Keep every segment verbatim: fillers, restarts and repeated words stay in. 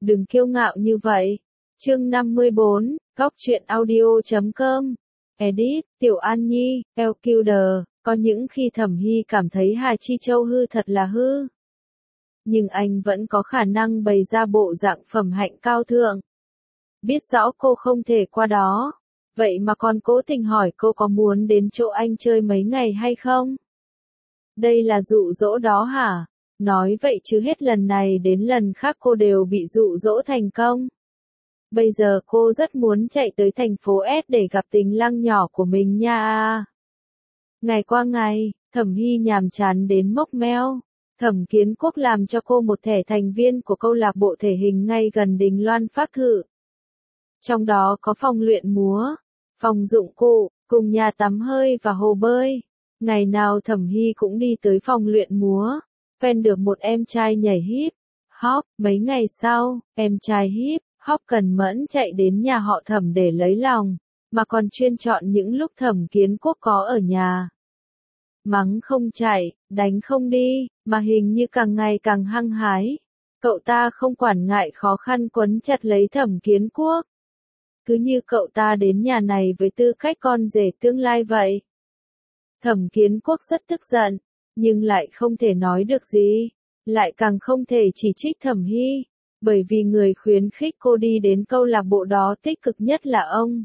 Đừng kiêu ngạo như vậy. Chương năm mươi bốn, Góc truyện audio chấm com. Edit, Tiểu An Nhi, El Kilder. Có những khi Thẩm Hy cảm thấy Hà Chi Châu hư thật là hư. Nhưng anh vẫn có khả năng bày ra bộ dạng phẩm hạnh cao thượng. Biết rõ cô không thể qua đó. Vậy mà còn cố tình hỏi cô có muốn đến chỗ anh chơi mấy ngày hay không? Đây là dụ dỗ đó hả? Nói vậy chứ hết lần này đến lần khác cô đều bị dụ dỗ thành công. Bây giờ cô rất muốn chạy tới thành phố S để gặp tình lăng nhỏ của mình nha. Ngày qua ngày, Thẩm Hy nhàm chán đến mốc meo. Thẩm Kiến Quốc làm cho cô một thẻ thành viên của câu lạc bộ thể hình ngay gần Đình Loan Phác Thự. Trong đó có phòng luyện múa, phòng dụng cụ, cùng nhà tắm hơi và hồ bơi. Ngày nào Thẩm Hy cũng đi tới phòng luyện múa, quen được một em trai nhảy hip hop. Mấy ngày sau, em trai hip hop cần mẫn chạy đến nhà họ Thẩm để lấy lòng, mà còn chuyên chọn những lúc Thẩm Kiến Quốc có ở nhà. Mắng không chạy, đánh không đi, mà hình như càng ngày càng hăng hái. Cậu ta không quản ngại khó khăn quấn chặt lấy Thẩm Kiến Quốc. Cứ như cậu ta đến nhà này với tư cách con rể tương lai vậy. Thẩm Kiến Quốc rất tức giận, nhưng lại không thể nói được gì, lại càng không thể chỉ trích Thẩm Hy, bởi vì người khuyến khích cô đi đến câu lạc bộ đó tích cực nhất là ông.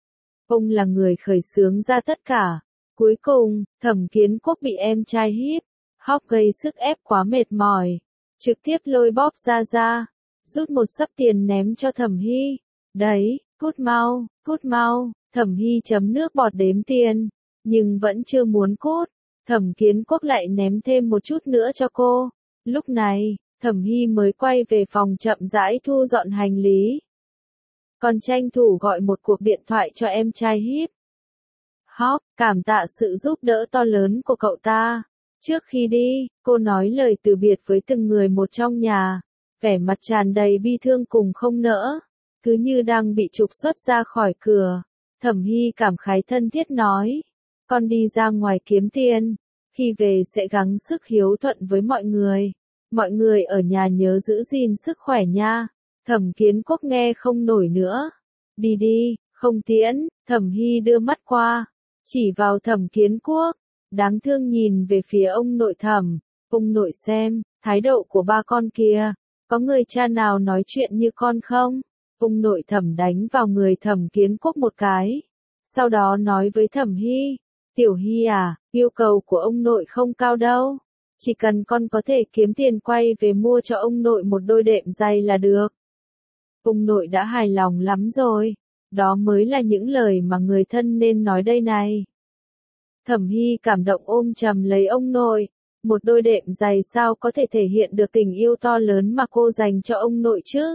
Ông là người khởi xướng ra tất cả. Cuối cùng, Thẩm Kiến Quốc bị em trai hip hop gây sức ép quá mệt mỏi, trực tiếp lôi bóp ra ra, rút một xấp tiền ném cho Thẩm Hy. Đấy, cút mau, cút mau. Thẩm Hy chấm nước bọt đếm tiền, nhưng vẫn chưa muốn cút. Thẩm Kiến Quốc lại ném thêm một chút nữa cho cô. Lúc này, Thẩm Hy mới quay về phòng chậm rãi thu dọn hành lý. Còn tranh thủ gọi một cuộc điện thoại cho em trai hip hop, cảm tạ sự giúp đỡ to lớn của cậu ta. Trước khi đi, cô nói lời từ biệt với từng người một trong nhà, vẻ mặt tràn đầy bi thương cùng không nỡ, cứ như đang bị trục xuất ra khỏi cửa. Thẩm Hy cảm khái thân thiết nói, con đi ra ngoài kiếm tiền, khi về sẽ gắng sức hiếu thuận với mọi người. Mọi người ở nhà nhớ giữ gìn sức khỏe nha. Thẩm Kiến Quốc nghe không nổi nữa. Đi đi, không tiễn. Thẩm Hy đưa mắt qua, chỉ vào Thẩm Kiến Quốc, đáng thương nhìn về phía ông nội Thẩm. Ông nội xem, thái độ của ba con kia, có người cha nào nói chuyện như con không? Ông nội Thẩm đánh vào người Thẩm Kiến Quốc một cái, sau đó nói với Thẩm Hy, Tiểu Hy à, yêu cầu của ông nội không cao đâu. Chỉ cần con có thể kiếm tiền quay về mua cho ông nội một đôi đệm giày là được. Ông nội đã hài lòng lắm rồi. Đó mới là những lời mà người thân nên nói đây này. Thẩm Hy cảm động ôm chầm lấy ông nội. Một đôi đệm giày sao có thể thể hiện được tình yêu to lớn mà cô dành cho ông nội chứ?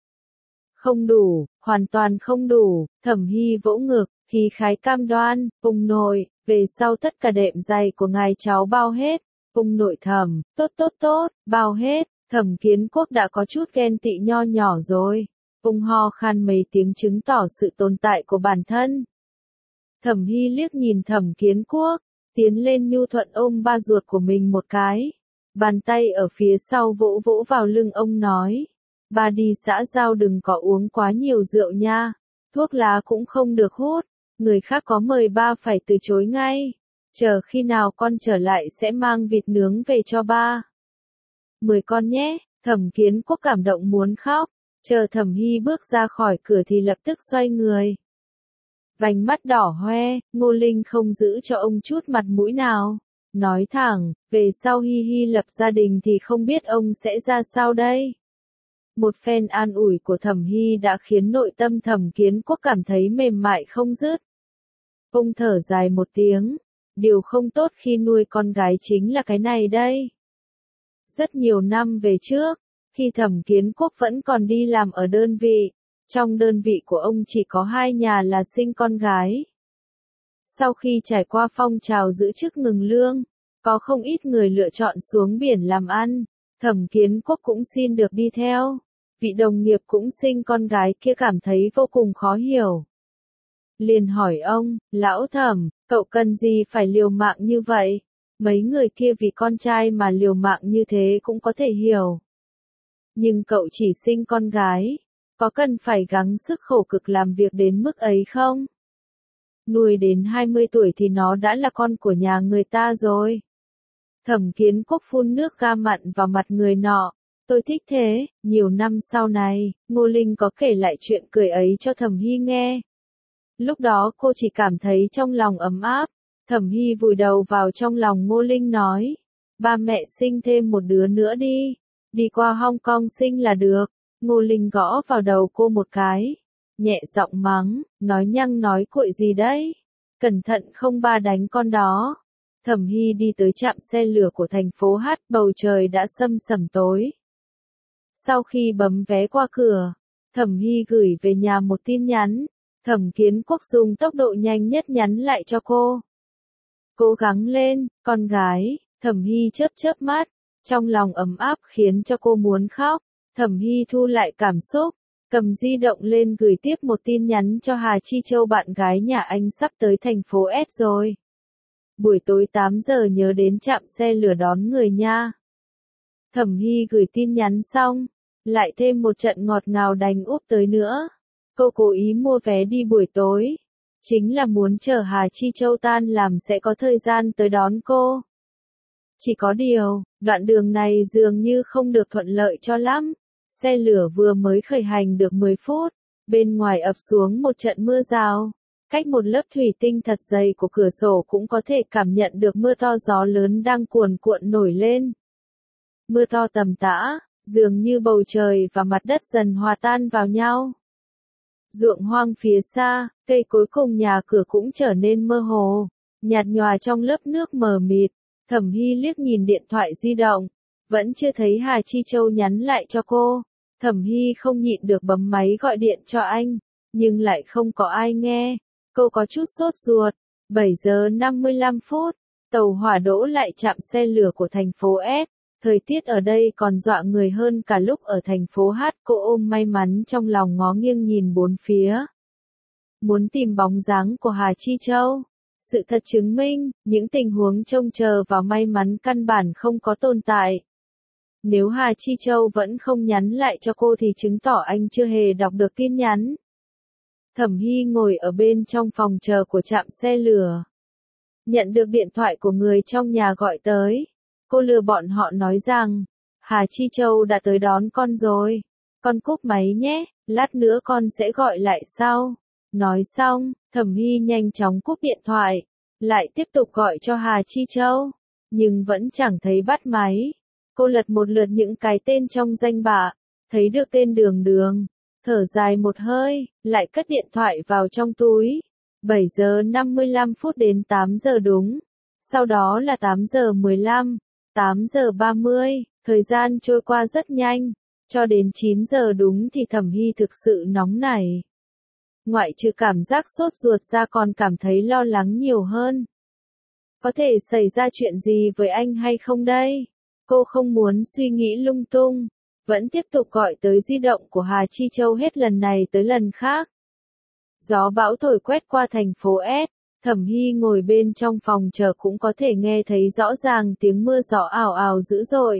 Không đủ, hoàn toàn không đủ. Thẩm Hy vỗ ngực, khí khái cam đoan, ông nội, về sau tất cả đệm giày của ngài cháu bao hết. Ông nội Thẩm, tốt tốt tốt, bao hết. Thẩm Kiến Quốc đã có chút ghen tị nho nhỏ rồi. Ông ho khan mấy tiếng chứng tỏ sự tồn tại của bản thân. Thẩm Hy liếc nhìn Thẩm Kiến Quốc, tiến lên nhu thuận ôm ba ruột của mình một cái. Bàn tay ở phía sau vỗ vỗ vào lưng ông nói. Ba đi xã giao đừng có uống quá nhiều rượu nha. Thuốc lá cũng không được hút. Người khác có mời ba phải từ chối ngay. Chờ khi nào con trở lại sẽ mang vịt nướng về cho ba. Mời con nhé. Thẩm Kiến Quốc cảm động muốn khóc. Chờ Thẩm Hy bước ra khỏi cửa thì lập tức xoay người. Vành mắt đỏ hoe, Ngô Linh không giữ cho ông chút mặt mũi nào. Nói thẳng, về sau Hy Hy lập gia đình thì không biết ông sẽ ra sao đây. Một phen an ủi của Thẩm Hy đã khiến nội tâm Thẩm Kiến Quốc cảm thấy mềm mại không dứt. Ông thở dài một tiếng. Điều không tốt khi nuôi con gái chính là cái này đây. Rất nhiều năm về trước, khi Thẩm Kiến Quốc vẫn còn đi làm ở đơn vị, trong đơn vị của ông chỉ có hai nhà là sinh con gái. Sau khi trải qua phong trào giữ chức ngừng lương, có không ít người lựa chọn xuống biển làm ăn, Thẩm Kiến Quốc cũng xin được đi theo. Vị đồng nghiệp cũng sinh con gái kia cảm thấy vô cùng khó hiểu. Liền hỏi ông, lão Thẩm, cậu cần gì phải liều mạng như vậy? Mấy người kia vì con trai mà liều mạng như thế cũng có thể hiểu. Nhưng cậu chỉ sinh con gái, có cần phải gắng sức khổ cực làm việc đến mức ấy không? Nuôi đến hai mươi tuổi thì nó đã là con của nhà người ta rồi. Thẩm Kiến Quốc phun nước ga mặn vào mặt người nọ. Tôi thích thế. Nhiều năm sau này, Ngô Linh có kể lại chuyện cười ấy cho Thẩm Hy nghe. Lúc đó cô chỉ cảm thấy trong lòng ấm áp. Thẩm Hy vùi đầu vào trong lòng Ngô Linh nói. Ba mẹ sinh thêm một đứa nữa đi. Đi qua Hong Kong sinh là được. Ngô Linh gõ vào đầu cô một cái. Nhẹ giọng mắng, nói nhăng nói cuội gì đấy. Cẩn thận không ba đánh con đó. Thẩm Hy đi tới trạm xe lửa của thành phố H, bầu trời đã sâm sẩm tối. Sau khi bấm vé qua cửa, Thẩm Hy gửi về nhà một tin nhắn. Thẩm Kiến Quốc dùng tốc độ nhanh nhất nhắn lại cho cô. Cố gắng lên, con gái. Thẩm Hy chớp chớp mắt, trong lòng ấm áp khiến cho cô muốn khóc. Thẩm Hy thu lại cảm xúc, cầm di động lên gửi tiếp một tin nhắn cho Hà Chi Châu, bạn gái nhà anh sắp tới thành phố S rồi. Buổi tối tám giờ nhớ đến trạm xe lửa đón người nha. Thẩm Hy gửi tin nhắn xong, lại thêm một trận ngọt ngào đành úp tới nữa. Cô cố ý mua vé đi buổi tối, chính là muốn chờ Hà Chi Châu tan làm sẽ có thời gian tới đón cô. Chỉ có điều, đoạn đường này dường như không được thuận lợi cho lắm. Xe lửa vừa mới khởi hành được mười phút, bên ngoài ập xuống một trận mưa rào. Cách một lớp thủy tinh thật dày của cửa sổ cũng có thể cảm nhận được mưa to gió lớn đang cuồn cuộn nổi lên. Mưa to tầm tã, dường như bầu trời và mặt đất dần hòa tan vào nhau. Ruộng hoang phía xa, cây cối cùng nhà cửa cũng trở nên mơ hồ, nhạt nhòa trong lớp nước mờ mịt. Thẩm Hy liếc nhìn điện thoại di động, vẫn chưa thấy Hà Chi Châu nhắn lại cho cô. Thẩm Hy không nhịn được bấm máy gọi điện cho anh, nhưng lại không có ai nghe. Cô có chút sốt ruột. bảy giờ năm mươi lăm phút, tàu hỏa đỗ lại trạm xe lửa của thành phố S. Thời tiết ở đây còn dọa người hơn cả lúc ở thành phố H. Cô ôm may mắn trong lòng ngó nghiêng nhìn bốn phía. Muốn tìm bóng dáng của Hà Chi Châu. Sự thật chứng minh, những tình huống trông chờ vào may mắn căn bản không có tồn tại. Nếu Hà Chi Châu vẫn không nhắn lại cho cô thì chứng tỏ anh chưa hề đọc được tin nhắn. Thẩm Hy ngồi ở bên trong phòng chờ của trạm xe lửa. Nhận được điện thoại của người trong nhà gọi tới. Cô lừa bọn họ nói rằng, Hà Chi Châu đã tới đón con rồi. Con cúp máy nhé, lát nữa con sẽ gọi lại sau. Nói xong, Thẩm Hy nhanh chóng cúp điện thoại. Lại tiếp tục gọi cho Hà Chi Châu. Nhưng vẫn chẳng thấy bắt máy. Cô lật một lượt những cái tên trong danh bạ. Thấy được tên Đường Đường. Thở dài một hơi, lại cất điện thoại vào trong túi. bảy giờ năm mươi lăm phút đến tám giờ đúng. Sau đó là tám giờ mười lăm, tám giờ ba mươi, thời gian trôi qua rất nhanh. Cho đến chín giờ đúng thì Thẩm Hy thực sự nóng nảy. Ngoại trừ cảm giác sốt ruột ra còn cảm thấy lo lắng nhiều hơn. Có thể xảy ra chuyện gì với anh hay không đây? Cô không muốn suy nghĩ lung tung. Vẫn tiếp tục gọi tới di động của Hà Chi Châu hết lần này tới lần khác. Gió bão thổi quét qua thành phố S. Thẩm Hy ngồi bên trong phòng chờ cũng có thể nghe thấy rõ ràng tiếng mưa gió ào ào dữ dội.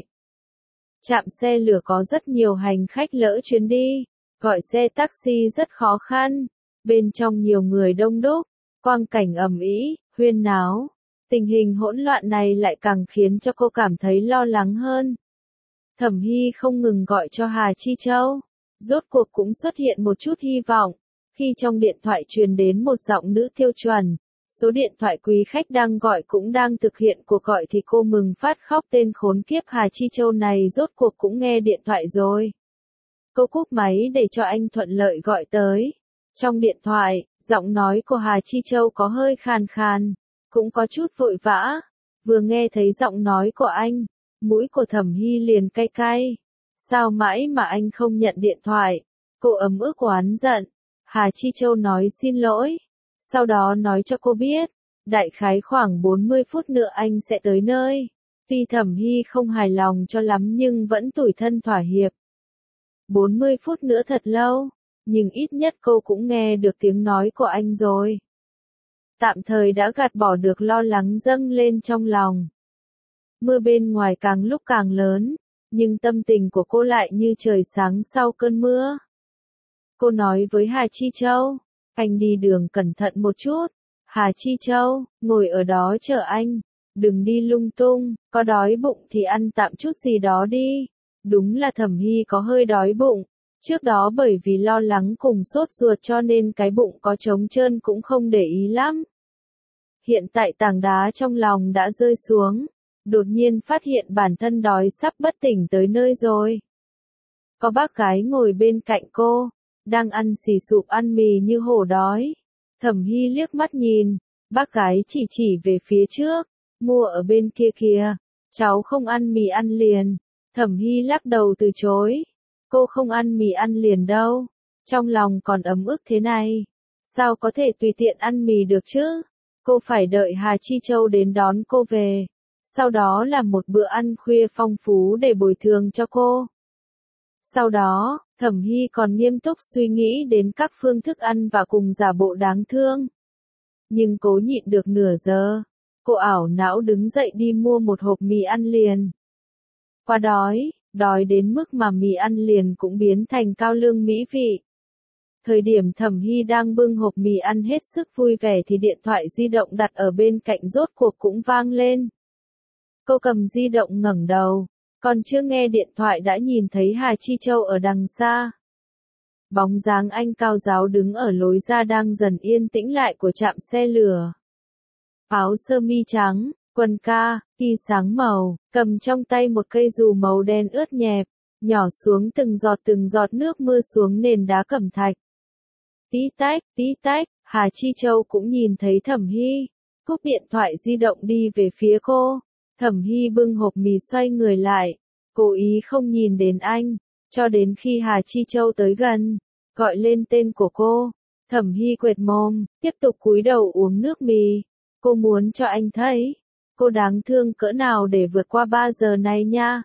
Trạm xe lửa có rất nhiều hành khách lỡ chuyến đi. Gọi xe taxi rất khó khăn. Bên trong nhiều người đông đúc. Quang cảnh ầm ĩ, huyên náo. Tình hình hỗn loạn này lại càng khiến cho cô cảm thấy lo lắng hơn. Thẩm Hy không ngừng gọi cho Hà Chi Châu. Rốt cuộc cũng xuất hiện một chút hy vọng. Khi trong điện thoại truyền đến một giọng nữ tiêu chuẩn. Số điện thoại quý khách đang gọi cũng đang thực hiện cuộc gọi thì cô mừng phát khóc, tên khốn kiếp Hà Chi Châu này rốt cuộc cũng nghe điện thoại rồi. Cô cúp máy để cho anh thuận lợi gọi tới. Trong điện thoại, giọng nói của Hà Chi Châu có hơi khàn khàn, cũng có chút vội vã. Vừa nghe thấy giọng nói của anh, mũi của Thẩm Hy liền cay cay. Sao mãi mà anh không nhận điện thoại? Cô ấm ức oán giận. Hà Chi Châu nói xin lỗi. Sau đó nói cho cô biết, đại khái khoảng bốn mươi phút nữa anh sẽ tới nơi. Tuy Thẩm Hy không hài lòng cho lắm nhưng vẫn tủi thân thỏa hiệp. bốn mươi phút nữa thật lâu, nhưng ít nhất cô cũng nghe được tiếng nói của anh rồi. Tạm thời đã gạt bỏ được lo lắng dâng lên trong lòng. Mưa bên ngoài càng lúc càng lớn, nhưng tâm tình của cô lại như trời sáng sau cơn mưa. Cô nói với Hà Chi Châu, anh đi đường cẩn thận một chút. Hà Chi Châu, ngồi ở đó chờ anh, đừng đi lung tung, có đói bụng thì ăn tạm chút gì đó đi. Đúng là Thẩm Hy có hơi đói bụng, trước đó bởi vì lo lắng cùng sốt ruột cho nên cái bụng có trống trơn cũng không để ý lắm. Hiện tại tảng đá trong lòng đã rơi xuống, đột nhiên phát hiện bản thân đói sắp bất tỉnh tới nơi rồi. Có bác gái ngồi bên cạnh cô, đang ăn xì sụp ăn mì như hổ đói. Thẩm Hy liếc mắt nhìn, bác gái chỉ chỉ về phía trước, mua ở bên kia kìa, cháu không ăn mì ăn liền. Thẩm Hy lắc đầu từ chối, cô không ăn mì ăn liền đâu, trong lòng còn ấm ức thế này, sao có thể tùy tiện ăn mì được chứ, cô phải đợi Hà Chi Châu đến đón cô về, sau đó làm một bữa ăn khuya phong phú để bồi thường cho cô. Sau đó, Thẩm Hy còn nghiêm túc suy nghĩ đến các phương thức ăn và cùng giả bộ đáng thương. Nhưng cố nhịn được nửa giờ, cô ảo não đứng dậy đi mua một hộp mì ăn liền. Quá đói, đói đến mức mà mì ăn liền cũng biến thành cao lương mỹ vị. Thời điểm Thẩm Hy đang bưng hộp mì ăn hết sức vui vẻ thì điện thoại di động đặt ở bên cạnh rốt cuộc cũng vang lên. Cô cầm di động ngẩng đầu, còn chưa nghe điện thoại đã nhìn thấy Hà Chi Châu ở đằng xa. Bóng dáng anh cao ráo đứng ở lối ra đang dần yên tĩnh lại của trạm xe lửa. Áo sơ mi trắng, quần ca, y sáng màu, cầm trong tay một cây dù màu đen ướt nhẹp, nhỏ xuống từng giọt từng giọt nước mưa xuống nền đá cẩm thạch. Tí tách, tí tách, Hà Chi Châu cũng nhìn thấy Thẩm Hy, cúp điện thoại di động đi về phía cô. Thẩm Hy bưng hộp mì xoay người lại, cố ý không nhìn đến anh, cho đến khi Hà Chi Châu tới gần, gọi lên tên của cô. Thẩm Hy quệt mồm, tiếp tục cúi đầu uống nước mì. Cô muốn cho anh thấy, cô đáng thương cỡ nào để vượt qua ba giờ này nha.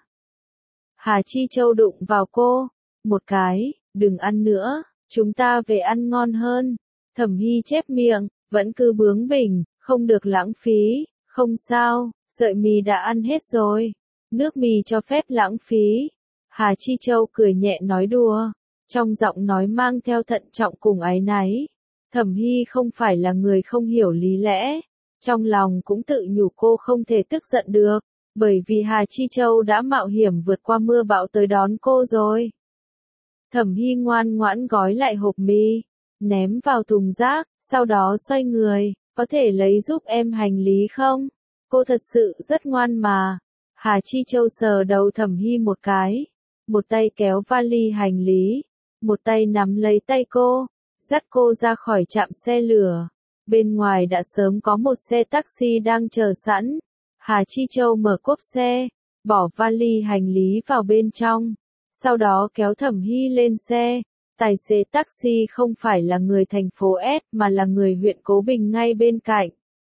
Hà Chi Châu đụng vào cô, một cái, đừng ăn nữa, chúng ta về ăn ngon hơn. Thẩm Hy chép miệng, vẫn cứ bướng bỉnh, không được lãng phí, không sao, sợi mì đã ăn hết rồi, nước mì cho phép lãng phí. Hà Chi Châu cười nhẹ nói đùa, trong giọng nói mang theo thận trọng cùng áy náy. Thẩm Hy không phải là người không hiểu lý lẽ, trong lòng cũng tự nhủ cô không thể tức giận được, bởi vì Hà Chi Châu đã mạo hiểm vượt qua mưa bão tới đón cô rồi. Thẩm Hy ngoan ngoãn gói lại hộp mì, ném vào thùng rác, sau đó xoay người, có thể lấy giúp em hành lý không? Cô thật sự rất ngoan mà. Hà Chi Châu sờ đầu Thẩm Hy một cái, một tay kéo vali hành lý, một tay nắm lấy tay cô, dắt cô ra khỏi trạm xe lửa. Bên ngoài đã sớm có một xe taxi đang chờ sẵn. Hà Chi Châu mở cốp xe, bỏ vali hành lý vào bên trong, sau đó kéo Thẩm Hy lên xe. Tài xế taxi không phải là người thành phố S mà là người huyện Cố Bình ngay bên cạnh.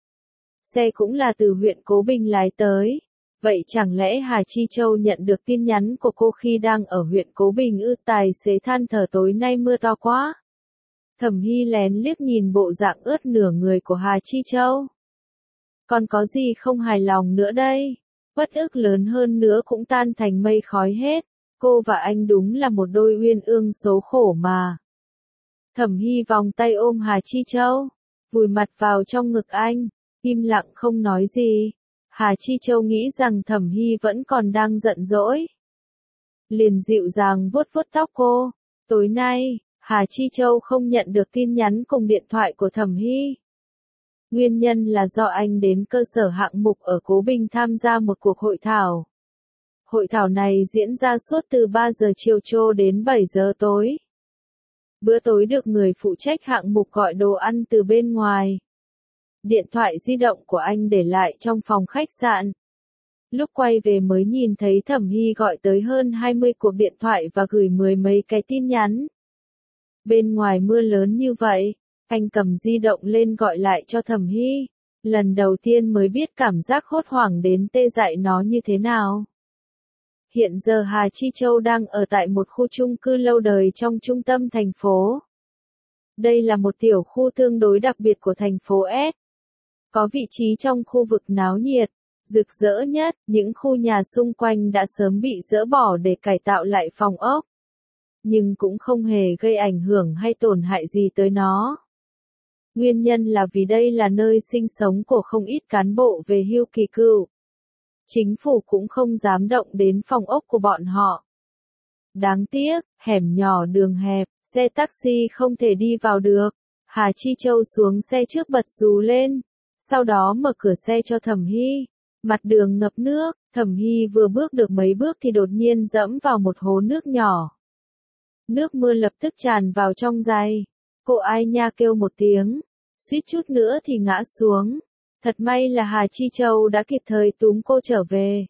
Xe cũng là từ huyện Cố Bình lái tới. Vậy chẳng lẽ Hà Chi Châu nhận được tin nhắn của cô khi đang ở huyện Cố Bình ư? Tài xế than thở tối nay mưa to quá. Thẩm Hy lén liếc nhìn bộ dạng ướt nửa người của Hà Chi Châu. Còn có gì không hài lòng nữa đây? Bất ức lớn hơn nữa cũng tan thành mây khói hết. Cô và anh đúng là một đôi uyên ương số khổ mà. Thẩm Hy vòng tay ôm Hà Chi Châu, vùi mặt vào trong ngực anh, im lặng không nói gì. Hà Chi Châu nghĩ rằng Thẩm Hy vẫn còn đang giận dỗi, liền dịu dàng vuốt vuốt tóc cô. Tối nay, Hà Chi Châu không nhận được tin nhắn cùng điện thoại của Thẩm Hy. Nguyên nhân là do anh đến cơ sở hạng mục ở Cố Bình tham gia một cuộc hội thảo. Hội thảo này diễn ra suốt từ ba giờ chiều cho đến bảy giờ tối. Bữa tối được người phụ trách hạng mục gọi đồ ăn từ bên ngoài. Điện thoại di động của anh để lại trong phòng khách sạn. Lúc quay về mới nhìn thấy Thẩm Hy gọi tới hơn hai mươi cuộc điện thoại và gửi mười mấy cái tin nhắn. Bên ngoài mưa lớn như vậy, anh cầm di động lên gọi lại cho Thẩm Hy. Lần đầu tiên mới biết cảm giác hốt hoảng đến tê dại nó như thế nào. Hiện giờ Hà Chi Châu đang ở tại một khu chung cư lâu đời trong trung tâm thành phố. Đây là một tiểu khu tương đối đặc biệt của thành phố S. Có vị trí trong khu vực náo nhiệt, Rực rỡ nhất, những khu nhà xung quanh đã sớm bị dỡ bỏ để cải tạo lại phòng ốc. Nhưng cũng không hề gây ảnh hưởng hay tổn hại gì tới nó. Nguyên nhân là vì đây là nơi sinh sống của không ít cán bộ về hưu kỳ cựu. Chính phủ cũng không dám động đến phòng ốc của bọn họ. Đáng tiếc, hẻm nhỏ đường hẹp, xe taxi không thể đi vào được. Hà Chi Châu xuống xe trước bật rú lên, sau đó mở cửa xe cho Thẩm Hy. Mặt đường ngập nước, Thẩm Hy vừa bước được mấy bước thì đột nhiên dẫm vào một hố nước nhỏ. Nước mưa lập tức tràn vào trong giày. Cô ai nha kêu một tiếng, suýt chút nữa thì ngã xuống. Thật may là Hà Chi Châu đã kịp thời túm cô trở về.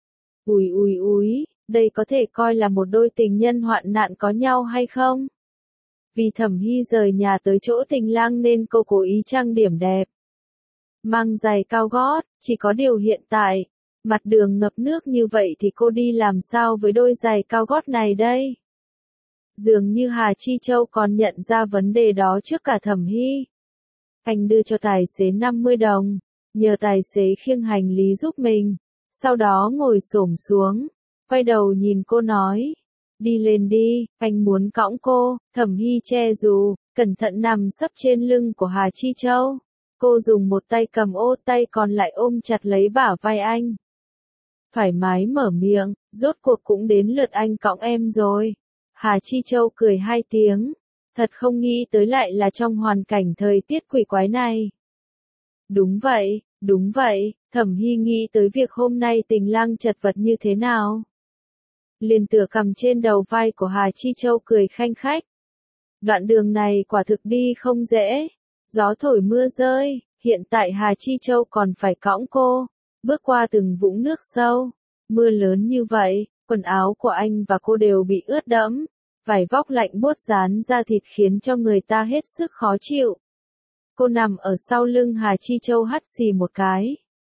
Ùi ùi ùi, đây có thể coi là một đôi tình nhân hoạn nạn có nhau hay không? Vì Thẩm Hy rời nhà tới chỗ tình lang nên cô cố ý trang điểm đẹp. Mang giày cao gót, chỉ có điều hiện tại, mặt đường ngập nước như vậy thì cô đi làm sao với đôi giày cao gót này đây? Dường như Hà Chi Châu còn nhận ra vấn đề đó trước cả Thẩm Hy. Anh đưa cho tài xế năm mươi đồng, nhờ tài xế khiêng hành lý giúp mình, sau đó ngồi xổm xuống, quay đầu nhìn cô nói, đi lên đi, anh muốn cõng cô. Thẩm Hy che dù, cẩn thận nằm sấp trên lưng của Hà Chi Châu. Cô dùng một tay cầm ô, tay còn lại ôm chặt lấy bả vai anh. Thoải mái mở miệng, rốt cuộc cũng đến lượt anh cõng em rồi. Hà Chi Châu cười hai tiếng, thật không nghĩ tới lại là trong hoàn cảnh thời tiết quỷ quái này. Đúng vậy, đúng vậy, Thẩm Hy nghĩ tới việc hôm nay tình lang chật vật như thế nào. Liền tựa cầm trên đầu vai của Hà Chi Châu cười khanh khách. Đoạn đường này quả thực đi không dễ, gió thổi mưa rơi, hiện tại Hà Chi Châu còn phải cõng cô, bước qua từng vũng nước sâu, mưa lớn như vậy, quần áo của anh và cô đều bị ướt đẫm, vải vóc lạnh buốt dán da thịt khiến cho người ta hết sức khó chịu. Cô nằm ở sau lưng Hà Chi Châu hắt xì một cái.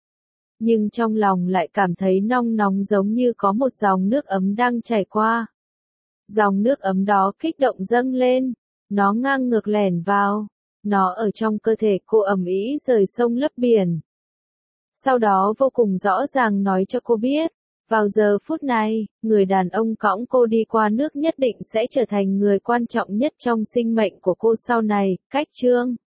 Nhưng trong lòng lại cảm thấy nong nóng giống như có một dòng nước ấm đang chảy qua. Dòng nước ấm đó kích động dâng lên, nó ngang ngược lẻn vào, nó ở trong cơ thể cô ầm ĩ rời sông lấp biển. Sau đó vô cùng rõ ràng nói cho cô biết, vào giờ phút này, người đàn ông cõng cô đi qua nước nhất định sẽ trở thành người quan trọng nhất trong sinh mệnh của cô sau này. Cách chương